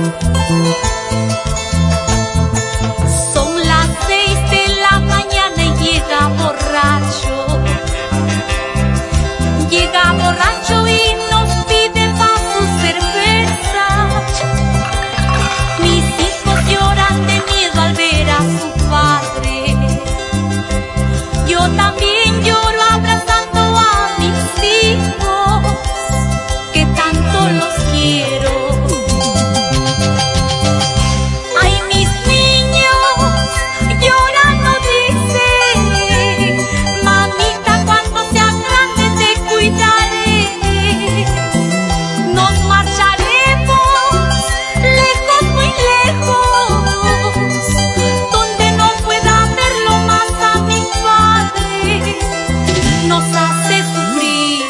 Son las 6 de la mañana y llega borracho. Llega borracho y nos pide pa' su cerveza. Mis hijos lloran de miedo al ver a su padre. Yo también lloro abrazando a mis hijos, que tanto los quiero. Ay, mis niños llorando dicen: mamita, cuando sea grande te cuidaré. Nos marcharemos lejos, muy lejos, donde no pueda verlo más a mi padre. Nos hace sufrir.